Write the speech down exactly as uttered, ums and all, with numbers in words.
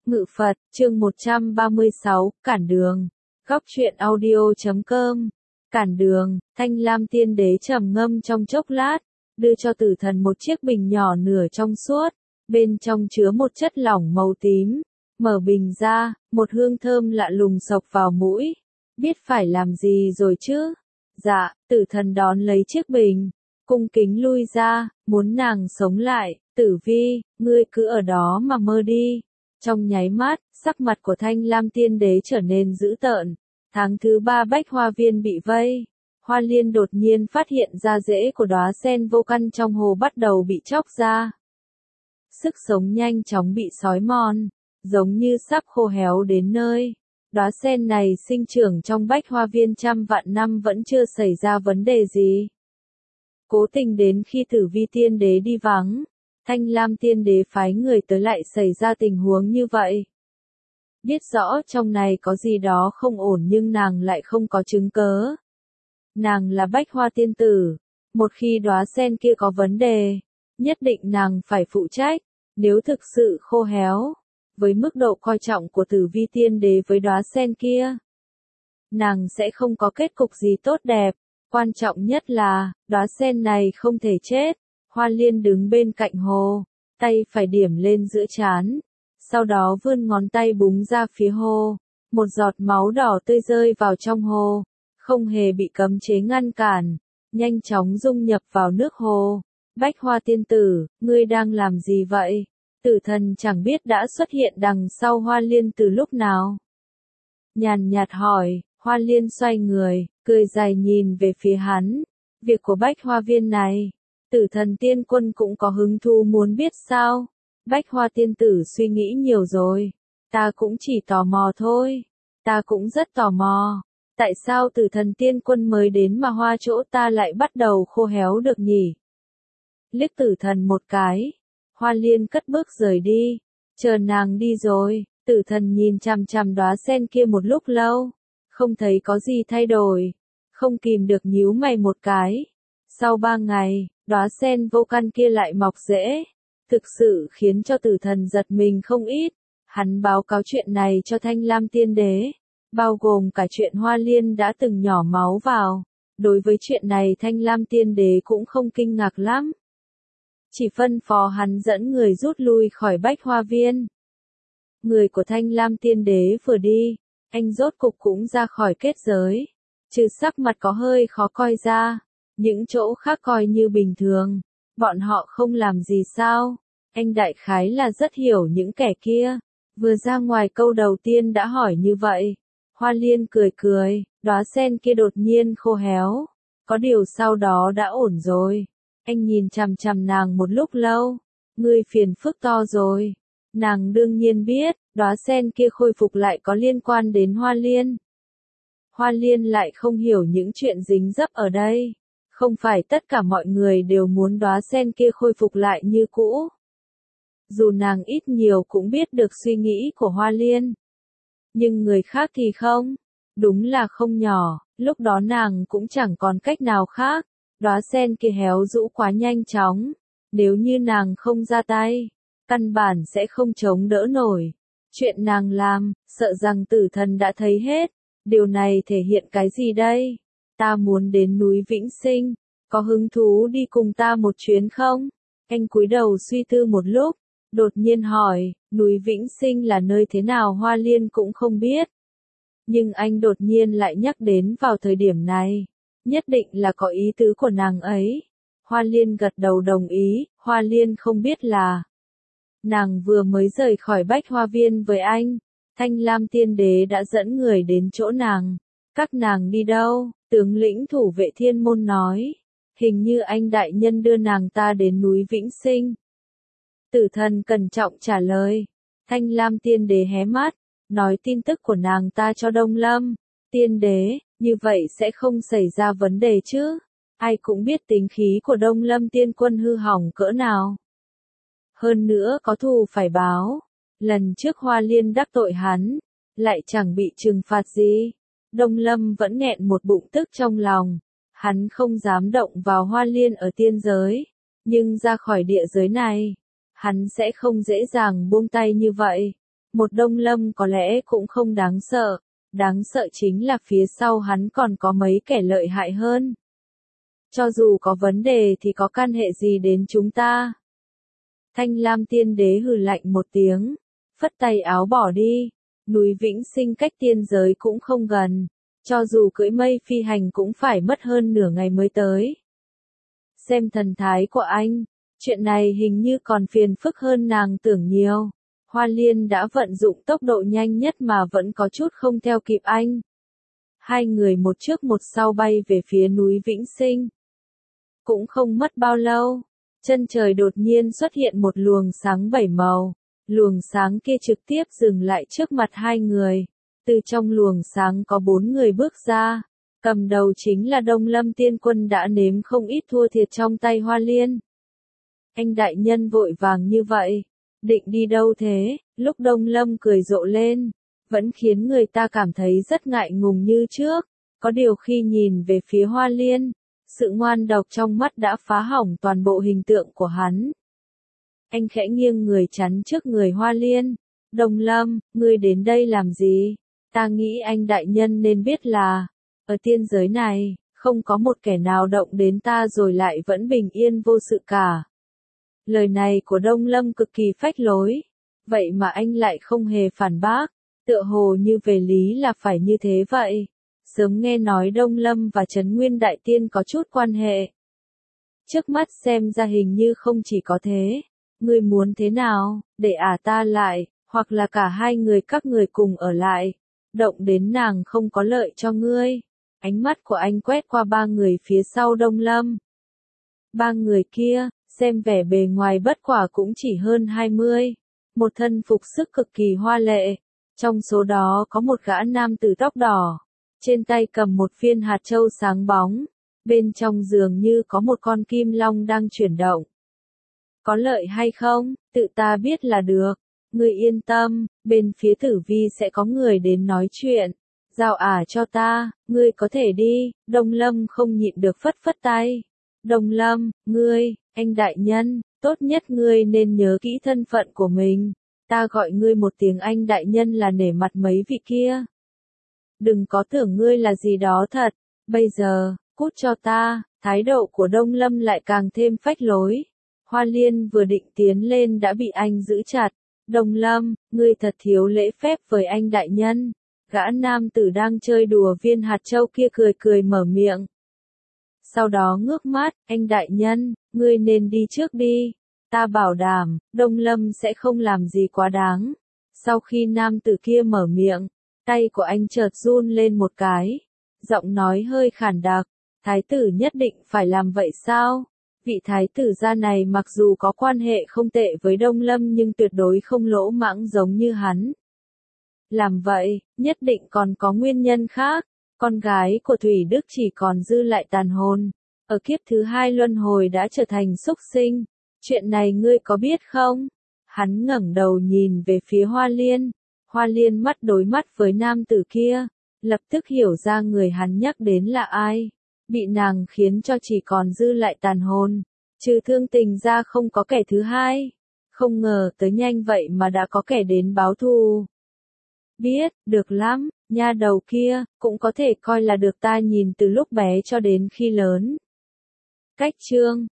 Ngự Phật, chương một trăm ba mươi sáu, Cản Đường. Góc truyện audio chấm com. Cản Đường, Thanh Lam Tiên Đế trầm ngâm trong chốc lát, đưa cho Tử Thần một chiếc bình nhỏ nửa trong suốt, bên trong chứa một chất lỏng màu tím. Mở bình ra, một hương thơm lạ lùng xộc vào mũi. Biết phải làm gì rồi chứ? Dạ, Tử Thần đón lấy chiếc bình, cung kính lui ra, muốn nàng sống lại. Tử Vi, ngươi cứ ở đó mà mơ đi. Trong nháy mắt, sắc mặt của Thanh Lam Tiên Đế trở nên dữ tợn. Tháng thứ ba Bách Hoa Viên bị vây. Hoa Liên đột nhiên phát hiện ra rễ của đóa sen vô căn trong hồ bắt đầu bị chóc ra. Sức sống nhanh chóng bị xói mòn, giống như sắp khô héo đến nơi. Đóa sen này sinh trưởng trong Bách Hoa Viên trăm vạn năm vẫn chưa xảy ra vấn đề gì. Cố tình đến khi Tử Vi Tiên Đế đi vắng, Thanh Lam Tiên Đế phái người tới lại xảy ra tình huống như vậy. Biết rõ trong này có gì đó không ổn nhưng nàng lại không có chứng cớ. Nàng là Bách Hoa Tiên Tử, một khi đóa sen kia có vấn đề, nhất định nàng phải phụ trách, nếu thực sự khô héo, với mức độ coi trọng của Tử Vi Tiên Đế với đóa sen kia, nàng sẽ không có kết cục gì tốt đẹp, quan trọng nhất là, đóa sen này không thể chết. Hoa Liên đứng bên cạnh hồ, tay phải điểm lên giữa trán, sau đó vươn ngón tay búng ra phía hồ, một giọt máu đỏ tươi rơi vào trong hồ, không hề bị cấm chế ngăn cản, nhanh chóng dung nhập vào nước hồ. Bách Hoa Tiên Tử, ngươi đang làm gì vậy? Tử Thần chẳng biết đã xuất hiện đằng sau Hoa Liên từ lúc nào. Nhàn nhạt hỏi, Hoa Liên xoay người, cười dài nhìn về phía hắn, việc của Bách Hoa Viên này. Tử Thần Tiên Quân cũng có hứng thú muốn biết sao? Bách Hoa Tiên Tử suy nghĩ nhiều rồi. Ta cũng chỉ tò mò thôi. Ta cũng rất tò mò. Tại sao Tử Thần Tiên Quân mới đến mà hoa chỗ ta lại bắt đầu khô héo được nhỉ? Liếc Tử Thần một cái. Hoa Liên cất bước rời đi. Chờ nàng đi rồi, Tử Thần nhìn chằm chằm đóa sen kia một lúc lâu. Không thấy có gì thay đổi. Không kìm được nhíu mày một cái. Sau ba ngày, đóa sen vô căn kia lại mọc rễ, thực sự khiến cho Tử Thần giật mình không ít. Hắn báo cáo chuyện này cho Thanh Lam Tiên Đế, bao gồm cả chuyện Hoa Liên đã từng nhỏ máu vào. Đối với chuyện này Thanh Lam Tiên Đế cũng không kinh ngạc lắm, chỉ phân phó hắn dẫn người rút lui khỏi Bách Hoa Viên. Người của Thanh Lam Tiên Đế vừa đi, anh rốt cục cũng ra khỏi kết giới, trừ sắc mặt có hơi khó coi ra. Những chỗ khác coi như bình thường, bọn họ không làm gì sao, anh đại khái là rất hiểu những kẻ kia, vừa ra ngoài câu đầu tiên đã hỏi như vậy. Hoa Liên cười cười, đóa sen kia đột nhiên khô héo, có điều sau đó đã ổn rồi. Anh nhìn chằm chằm nàng một lúc lâu, ngươi phiền phức to rồi. Nàng đương nhiên biết, đóa sen kia khôi phục lại có liên quan đến Hoa Liên. Hoa Liên lại không hiểu những chuyện dính dấp ở đây. Không phải tất cả mọi người đều muốn đóa sen kia khôi phục lại như cũ. Dù nàng ít nhiều cũng biết được suy nghĩ của Hoa Liên. Nhưng người khác thì không. Đúng là không nhỏ, lúc đó nàng cũng chẳng còn cách nào khác. Đóa sen kia héo rũ quá nhanh chóng. Nếu như nàng không ra tay, căn bản sẽ không chống đỡ nổi. Chuyện nàng làm, sợ rằng Tử Thần đã thấy hết. Điều này thể hiện cái gì đây? Ta muốn đến núi Vĩnh Sinh, có hứng thú đi cùng ta một chuyến không? Anh cúi đầu suy tư một lúc, đột nhiên hỏi, núi Vĩnh Sinh là nơi thế nào Hoa Liên cũng không biết. Nhưng anh đột nhiên lại nhắc đến vào thời điểm này, nhất định là có ý tứ của nàng ấy. Hoa Liên gật đầu đồng ý, Hoa Liên không biết là nàng vừa mới rời khỏi Bách Hoa Viên với anh, Thanh Lam Tiên Đế đã dẫn người đến chỗ nàng. Các nàng đi đâu? Tướng lĩnh thủ vệ Thiên Môn nói, hình như anh đại nhân đưa nàng ta đến núi Vĩnh Sinh. Tử Thần cẩn trọng trả lời. Thanh Lam Tiên Đế hé mắt, nói tin tức của nàng ta cho Đông Lâm. Tiên Đế, như vậy sẽ không xảy ra vấn đề chứ? Ai cũng biết tính khí của Đông Lâm Tiên Quân hư hỏng cỡ nào. Hơn nữa có thù phải báo. Lần trước Hoa Liên đắc tội hắn, lại chẳng bị trừng phạt gì. Đông Lâm vẫn nghẹn một bụng tức trong lòng, hắn không dám động vào Hoa Liên ở tiên giới, nhưng ra khỏi địa giới này, hắn sẽ không dễ dàng buông tay như vậy. một Đông Lâm có lẽ cũng không đáng sợ, đáng sợ chính là phía sau hắn còn có mấy kẻ lợi hại hơn. Cho dù có vấn đề thì có can hệ gì đến chúng ta? Thanh Lam Tiên Đế hừ lạnh một tiếng, phất tay áo bỏ đi, núi Vĩnh Sinh cách tiên giới cũng không gần, cho dù cưỡi mây phi hành cũng phải mất hơn nửa ngày mới tới. Xem thần thái của anh, chuyện này hình như còn phiền phức hơn nàng tưởng nhiều. Hoa Liên đã vận dụng tốc độ nhanh nhất mà vẫn có chút không theo kịp anh. Hai người một trước một sau bay về phía núi Vĩnh Sinh. Cũng không mất bao lâu, chân trời đột nhiên xuất hiện một luồng sáng bảy màu. Luồng sáng kia trực tiếp dừng lại trước mặt hai người. Từ trong luồng sáng có bốn người bước ra. Cầm đầu chính là Đông Lâm Tiên Quân đã nếm không ít thua thiệt trong tay Hoa Liên. Anh đại nhân vội vàng như vậy, định đi đâu thế? Lúc Đông Lâm cười rộ lên, vẫn khiến người ta cảm thấy rất ngại ngùng như trước. Có điều khi nhìn về phía Hoa Liên, sự ngoan độc trong mắt đã phá hỏng toàn bộ hình tượng của hắn. Anh khẽ nghiêng người chắn trước người Hoa Liên. Đông Lâm, ngươi đến đây làm gì? Ta nghĩ anh đại nhân nên biết là, ở tiên giới này, không có một kẻ nào động đến ta rồi lại vẫn bình yên vô sự cả. Lời này của Đông Lâm cực kỳ phách lối. Vậy mà anh lại không hề phản bác. Tựa hồ như về lý là phải như thế vậy. Sớm nghe nói Đông Lâm và Trấn Nguyên Đại Tiên có chút quan hệ. Trước mắt xem ra hình như không chỉ có thế. Ngươi muốn thế nào, để ả ta lại, hoặc là cả hai người các người cùng ở lại. Động đến nàng không có lợi cho ngươi. Ánh mắt của anh quét qua ba người phía sau Đông Lâm. Ba người kia, xem vẻ bề ngoài bất quả cũng chỉ hơn hai mươi. Một thân phục sức cực kỳ hoa lệ. Trong số đó có một gã nam tử tóc đỏ. Trên tay cầm một viên hạt châu sáng bóng. Bên trong dường như có một con kim long đang chuyển động. Có lợi hay không, tự ta biết là được. Ngươi yên tâm, bên phía Tử Vi sẽ có người đến nói chuyện. Giao ả cho ta, ngươi có thể đi. Đông Lâm không nhịn được phất phất tay. Đông Lâm, ngươi, anh đại nhân, tốt nhất ngươi nên nhớ kỹ thân phận của mình. Ta gọi ngươi một tiếng anh đại nhân là nể mặt mấy vị kia. Đừng có tưởng ngươi là gì đó thật. Bây giờ, cút cho ta. Thái độ của Đông Lâm lại càng thêm phách lối. Hoa Liên vừa định tiến lên đã bị anh giữ chặt. Đông Lâm, ngươi thật thiếu lễ phép với anh đại nhân. Gã nam tử đang chơi đùa viên hạt châu kia cười cười mở miệng. Sau đó ngước mắt, anh đại nhân, ngươi nên đi trước đi. Ta bảo đảm, Đông Lâm sẽ không làm gì quá đáng. Sau khi nam tử kia mở miệng, tay của anh chợt run lên một cái. Giọng nói hơi khản đặc, thái tử nhất định phải làm vậy sao? Vị thái tử gia này mặc dù có quan hệ không tệ với Đông Lâm nhưng tuyệt đối không lỗ mãng giống như hắn. Làm vậy, nhất định còn có nguyên nhân khác. Con gái của Thủy Đức chỉ còn dư lại tàn hồn. Ở kiếp thứ hai luân hồi đã trở thành súc sinh. Chuyện này ngươi có biết không? Hắn ngẩng đầu nhìn về phía Hoa Liên. Hoa Liên mắt đối mắt với nam tử kia. Lập tức hiểu ra người hắn nhắc đến là ai. Bị nàng khiến cho chỉ còn dư lại tàn hồn. Trừ Thương Tình ra không có kẻ thứ hai. Không ngờ tới nhanh vậy mà đã có kẻ đến báo thù. Biết, được lắm, nha đầu kia, cũng có thể coi là được ta nhìn từ lúc bé cho đến khi lớn. Cách chương